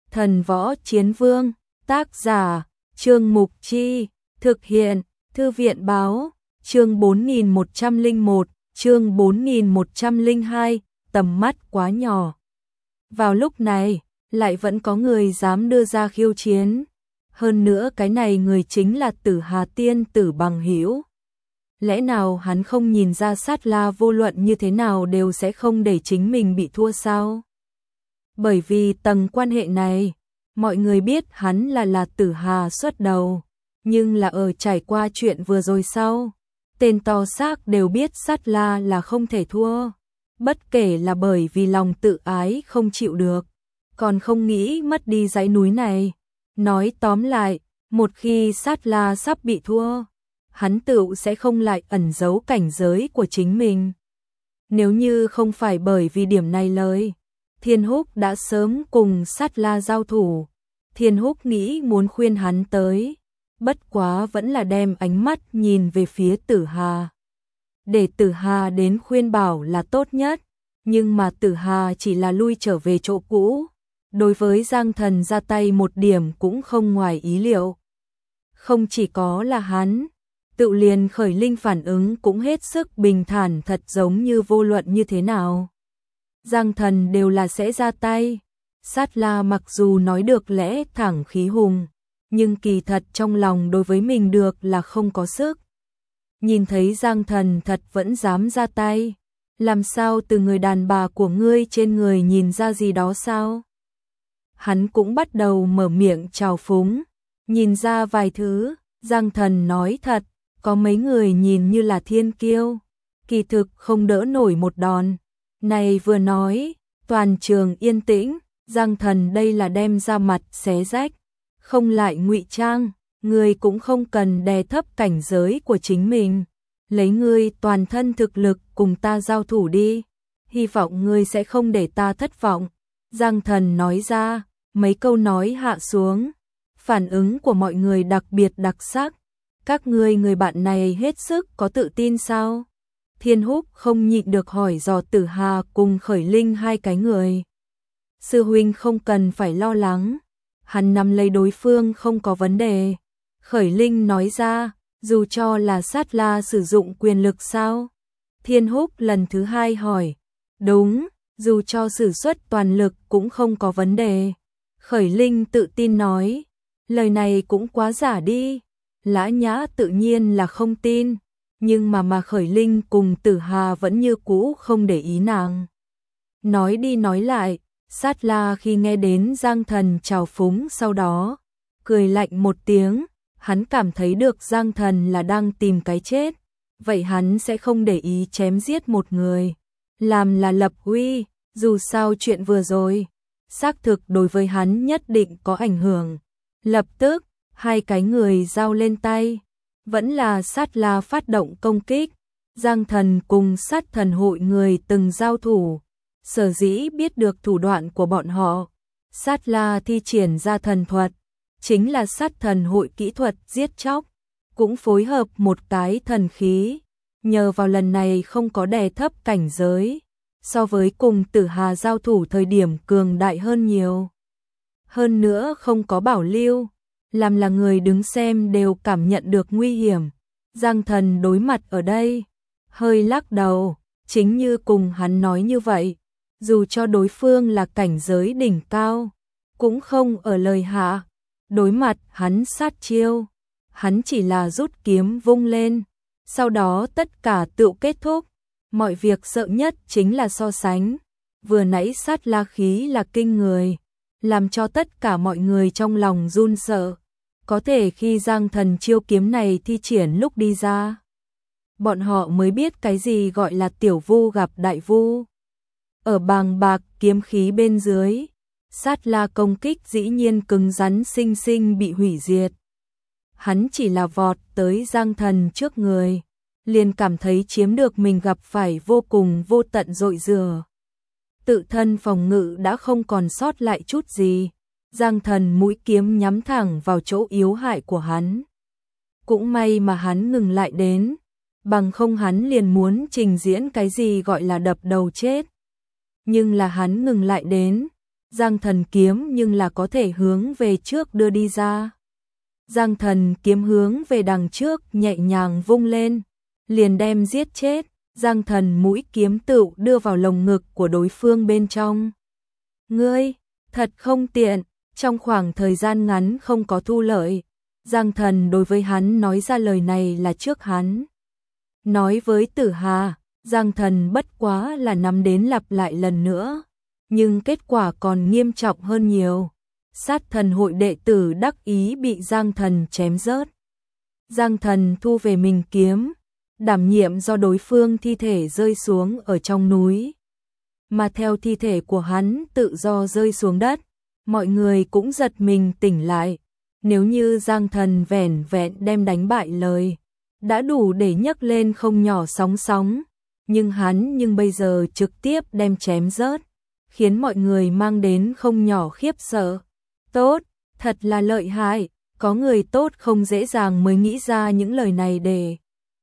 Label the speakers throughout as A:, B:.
A: Thần Võ Chiến Vương, tác giả, Trương Mục Chi, thực hiện, Thư viện Báo, chương 4101, chương 4102, tầm mắt quá nhỏ. Vào lúc này, lại vẫn có người dám đưa ra khiêu chiến. Hơn nữa cái này người chính là Tử Hà tiên tử Bằng Hữu. Lẽ nào hắn không nhìn ra Sát La vô luận như thế nào đều sẽ không để chính mình bị thua sao? Bởi vì tầng quan hệ này, mọi người biết hắn là Tử Hà xuất đầu, nhưng là ở trải qua chuyện vừa rồi sau, tên to xác đều biết Sát La là không thể thua, bất kể là bởi vì lòng tự ái không chịu được, còn không nghĩ mất đi dãy núi này. Nói tóm lại, một khi Sát La sắp bị thua, hắn tựu sẽ không lại ẩn giấu cảnh giới của chính mình. Nếu như không phải bởi vì điểm này lời, Thiên Húc đã sớm cùng Sát La giao thủ. Thiên Húc nghĩ muốn khuyên hắn tới, bất quá vẫn là đem ánh mắt nhìn về phía Tử Hà. Để Tử Hà đến khuyên bảo là tốt nhất, nhưng mà Tử Hà chỉ là lui trở về chỗ cũ. Đối với Giang Thần ra tay một điểm cũng không ngoài ý liệu. Không chỉ có là hắn, tự liền Khởi Linh phản ứng cũng hết sức bình thản, thật giống như vô luận như thế nào Giang Thần đều là sẽ ra tay. Sát La mặc dù nói được lẽ thẳng khí hùng, nhưng kỳ thật trong lòng đối với mình được là không có sức. Nhìn thấy Giang Thần thật vẫn dám ra tay, làm sao từ người đàn bà của ngươi trên người nhìn ra gì đó sao? Hắn cũng bắt đầu mở miệng trào phúng, nhìn ra vài thứ. Giang Thần nói thật, có mấy người nhìn như là thiên kiêu, kỳ thực không đỡ nổi một đòn. Này vừa nói, toàn trường yên tĩnh. Giang Thần đây là đem ra mặt xé rách, không lại ngụy trang, ngươi cũng không cần đè thấp cảnh giới của chính mình, lấy ngươi toàn thân thực lực cùng ta giao thủ đi, hy vọng ngươi sẽ không để ta thất vọng. Giang Thần nói ra, mấy câu nói hạ xuống, phản ứng của mọi người đặc biệt đặc sắc. Các ngươi người bạn này hết sức có tự tin sao? Thiên Húc không nhịn được hỏi dò Tử Hà cùng Khởi Linh hai cái người. Sư huynh không cần phải lo lắng, hắn nắm lấy đối phương không có vấn đề. Khởi Linh nói ra, dù cho là Sát La sử dụng quyền lực sao? Thiên Húc lần thứ hai hỏi, đúng, dù cho sử xuất toàn lực cũng không có vấn đề. Khởi Linh tự tin nói, lời này cũng quá giả đi. Lã Nhã tự nhiên là không tin, nhưng mà Khởi Linh cùng Tử Hà vẫn như cũ không để ý nàng. Nói đi nói lại, Sát La khi nghe đến Giang Thần trào phúng sau đó, cười lạnh một tiếng, hắn cảm thấy được Giang Thần là đang tìm cái chết, vậy hắn sẽ không để ý chém giết một người, làm là lập uy, dù sao chuyện vừa rồi, xác thực đối với hắn nhất định có ảnh hưởng. Lập tức, hai cái người giao lên tay, vẫn là Sát La phát động công kích. Giang Thần cùng Sát Thần hội người từng giao thủ, sở dĩ biết được thủ đoạn của bọn họ. Sát La thi triển ra thần thuật, chính là Sát Thần hội kỹ thuật giết chóc, cũng phối hợp một cái thần khí, nhờ vào lần này không có đè thấp cảnh giới, so với cùng Tử Hà giao thủ thời điểm cường đại hơn nhiều. Hơn nữa không có bảo lưu, làm là người đứng xem đều cảm nhận được nguy hiểm. Giang Thần đối mặt ở đây, hơi lắc đầu, chính như cùng hắn nói như vậy, dù cho đối phương là cảnh giới đỉnh cao, cũng không ở lời hạ. Đối mặt hắn sát chiêu, hắn chỉ là rút kiếm vung lên, sau đó tất cả tự kết thúc. Mọi việc sợ nhất chính là so sánh. Vừa nãy Sát La khí là kinh người, làm cho tất cả mọi người trong lòng run sợ. Có thể khi Giang Thần chiêu kiếm này thi triển lúc đi ra, bọn họ mới biết cái gì gọi là tiểu vu gặp đại vu. Ở bàng bạc kiếm khí bên dưới, Sát La công kích dĩ nhiên cứng rắn sinh sinh bị hủy diệt. Hắn chỉ là vọt tới Giang Thần trước người, liền cảm thấy chiếm được mình gặp phải vô cùng vô tận dội rửa. Tự thân phòng ngự đã không còn sót lại chút gì. Giang Thần mũi kiếm nhắm thẳng vào chỗ yếu hại của hắn. Cũng may mà hắn ngừng lại đến, bằng không hắn liền muốn trình diễn cái gì gọi là đập đầu chết. Nhưng là hắn ngừng lại đến, Giang Thần kiếm nhưng là có thể hướng về trước đưa đi ra. Giang Thần kiếm hướng về đằng trước nhẹ nhàng vung lên, liền đem giết chết. Giang Thần mũi kiếm tựu đưa vào lồng ngực của đối phương bên trong. Ngươi, thật không tiện, trong khoảng thời gian ngắn không có thu lợi. Giang Thần đối với hắn nói ra lời này là trước hắn. Nói với Tử Hà, Giang Thần bất quá là nắm đến lặp lại lần nữa, nhưng kết quả còn nghiêm trọng hơn nhiều. Sát thần hội đệ tử đắc ý bị Giang Thần chém rớt. Giang Thần thu về mình kiếm, đảm nhiệm do đối phương thi thể rơi xuống ở trong núi. Mà theo thi thể của hắn tự do rơi xuống đất, mọi người cũng giật mình tỉnh lại. Nếu như Giang Thần vẻn vẹn đem đánh bại lời, đã đủ để nhấc lên không nhỏ sóng sóng, nhưng bây giờ trực tiếp đem chém rớt, khiến mọi người mang đến không nhỏ khiếp sợ. Tốt, thật là lợi hại, có người tốt không dễ dàng mới nghĩ ra những lời này để.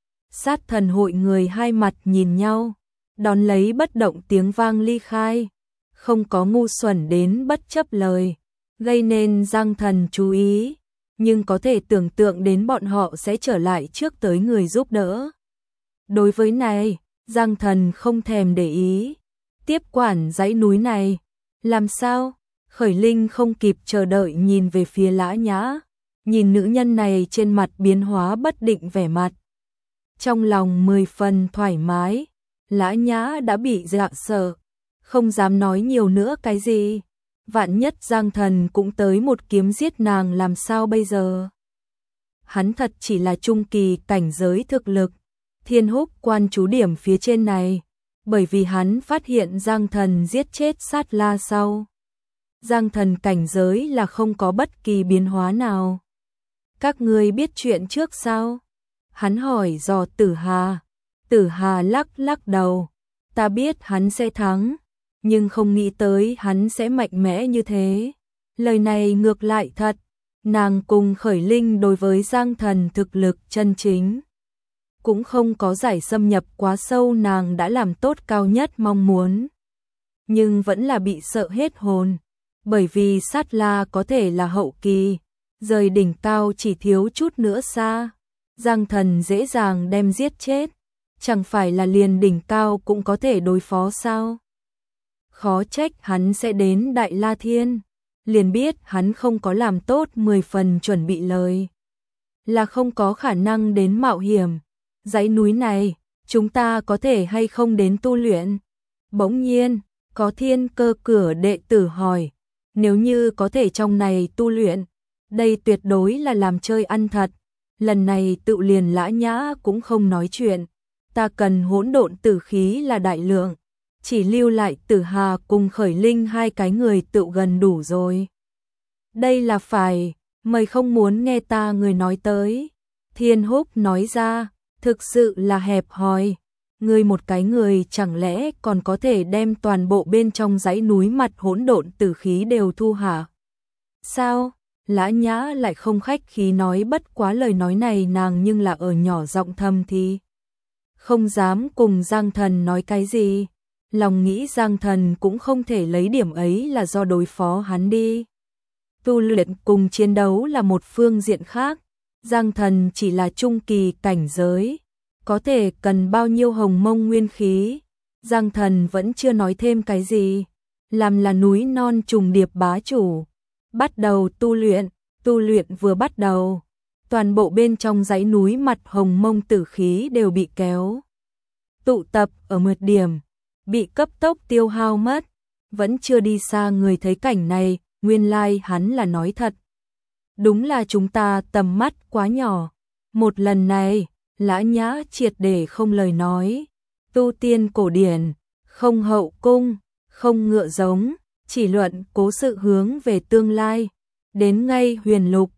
A: Sát thần hội người hai mặt nhìn nhau, đón lấy bất động tiếng vang ly khai, không có ngu xuẩn đến bất chấp lời, gây nên Giang Thần chú ý, nhưng có thể tưởng tượng đến bọn họ sẽ trở lại trước tới người giúp đỡ. Đối với này, Giang Thần không thèm để ý, tiếp quản dãy núi này, làm sao? Khởi Linh không kịp chờ đợi nhìn về phía Lã Nhã, nhìn nữ nhân này trên mặt biến hóa bất định vẻ mặt. Trong lòng 10 phần thoải mái, Lã Nhã đã bị dọa sợ, không dám nói nhiều nữa cái gì. Vạn nhất Giang Thần cũng tới một kiếm giết nàng làm sao bây giờ? Hắn thật chỉ là trung kỳ cảnh giới thực lực, Thiên Húc quan chú điểm phía trên này, bởi vì hắn phát hiện Giang Thần giết chết Sát La sau. Giang Thần cảnh giới là không có bất kỳ biến hóa nào. Các ngươi biết chuyện trước sao? Hắn hỏi dò Tử Hà. Tử Hà lắc lắc đầu. Ta biết hắn sẽ thắng, nhưng không nghĩ tới hắn sẽ mạnh mẽ như thế. Lời này ngược lại thật. Nàng cùng Khởi Linh đối với Giang Thần thực lực chân chính cũng không có giải xâm nhập quá sâu, nàng đã làm tốt cao nhất mong muốn, nhưng vẫn là bị sợ hết hồn, bởi vì Sát La có thể là hậu kỳ, rời đỉnh cao chỉ thiếu chút nữa xa. Giang Thần dễ dàng đem giết chết, chẳng phải là liền đỉnh cao cũng có thể đối phó sao? Khó trách hắn sẽ đến Đại La Thiên, liền biết hắn không có làm tốt 10 phần chuẩn bị lời, là không có khả năng đến mạo hiểm. Dãy núi này, chúng ta có thể hay không đến tu luyện? Bỗng nhiên, có Thiên Cơ cửa đệ tử hỏi, nếu như có thể trong này tu luyện, đây tuyệt đối là làm chơi ăn thật. Lần này tự liền Lã Nhã cũng không nói chuyện, ta cần hỗn độn tử khí là đại lượng, chỉ lưu lại Tử Hà cùng Khởi Linh hai cái người tự gần đủ rồi. Đây là phải, mày không muốn nghe ta người nói tới. Thiên Húc nói ra, thực sự là hẹp hòi, ngươi một cái người chẳng lẽ còn có thể đem toàn bộ bên trong dãy núi mặt hỗn độn tử khí đều thu hả? Sao? Lã Nhã lại không khách khí nói, bất quá lời nói này nàng nhưng là ở nhỏ giọng thầm thì không dám cùng Giang Thần nói cái gì, lòng nghĩ Giang Thần cũng không thể lấy điểm ấy là do đối phó hắn đi. Tu luyện cùng chiến đấu là một phương diện khác, Giang Thần chỉ là trung kỳ cảnh giới, có thể cần bao nhiêu hồng mông nguyên khí. Giang Thần vẫn chưa nói thêm cái gì, làm là núi non trùng điệp bá chủ. Bắt đầu tu luyện vừa bắt đầu, toàn bộ bên trong dãy núi mặt hồng mông tử khí đều bị kéo tụ tập ở một điểm, bị cấp tốc tiêu hao mất. Vẫn chưa đi xa người thấy cảnh này, nguyên lai hắn là nói thật. Đúng là chúng ta tầm mắt quá nhỏ. Một lần này, Lã Nhã triệt để không lời nói. Tu tiên cổ điển, không hậu cung, không ngựa giống, chỉ luận cố sự hướng về tương lai. Đến ngay huyền lục,